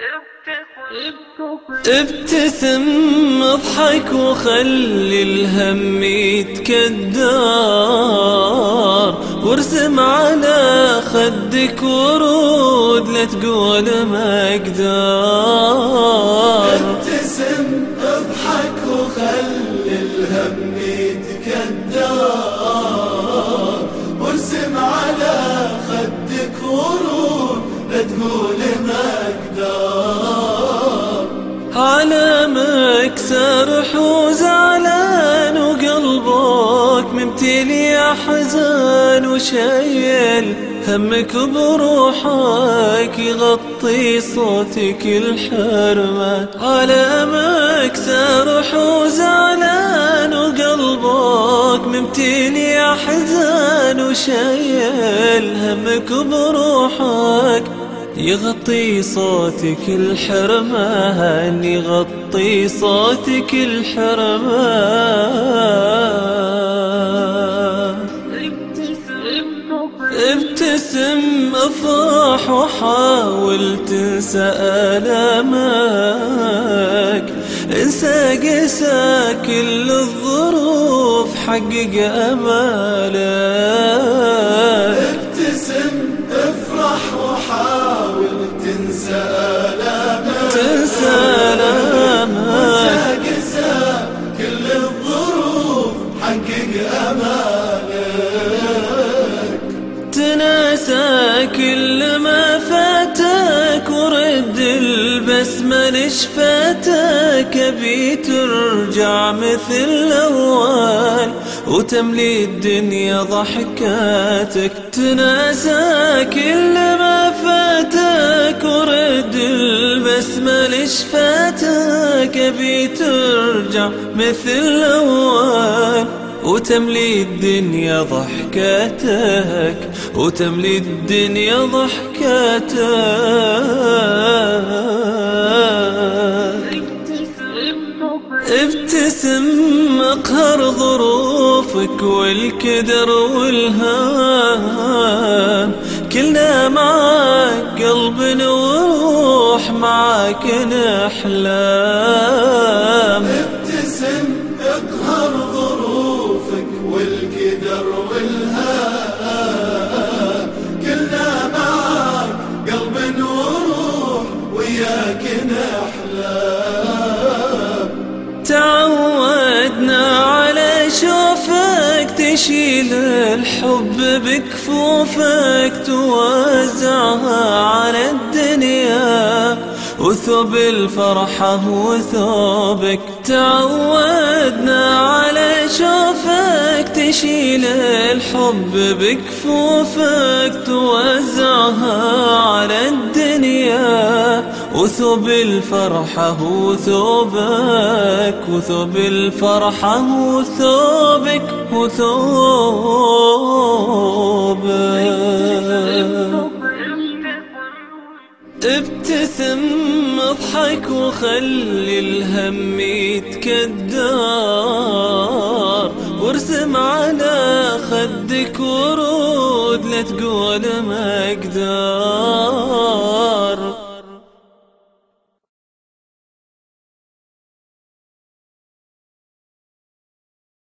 ابتسم اضحك وخلي الهم يتكدر، وارسم على خدك ورود لا تقول ما اقدر. ابتسم اضحك وخلي الهم يتكدر، وارسم على خدك ورود لا تقول ما اقدر. على مكسر وزعلان وقلبك ممتلي احزان، وشايل همك بروحك يغطي صوتك الحرمان. على مكسر وزعلان وقلبك ممتلي احزان، وشايل همك بروحك يغطي صوتك الحرمان، يغطي صوتك الحرمان. ابتسم افرح وحاول تنسى آلامك، انسى قسى كل الظروف حقق امالك. ابتسم افرح وحاول تنسى آلامك، وانسى قسى كل الظروف حقق امالك. تناسى كل ما فاتك ورد البسمة لشفاتك، ابي ترجع مثل الأول وتملي الدنيا ضحكاتك. تناسى كل ما فاتك ورد البسمة لشفاتك، ابي ترجع مثل الأول وتملي الدنيا ضحكاتك، وتملي الدنيا ضحكاتك. ابتسم اقهر ظروفك والكدر والهام، كلنا معاك قلب وروح معاك نحلام. ابتسم اقهر ظروفك والكدر والهام، كلنا معاك قلب وروح وياك نحلام. تعودنا على شوفك تشيل الحب بكفوفك، توزعها على الدنيا وثوب الفرحة وثوبك. تعودنا على شوفك تشيل الحب بكفوفك، توزعها على الدنيا وثوب الفرحة وثوبك، وثوب الفرحة وثوبك وثوبك. ابتسم اضحك وخلي الهم يتكدر، وارسم على خدك ورود لا تقول ما اقدر.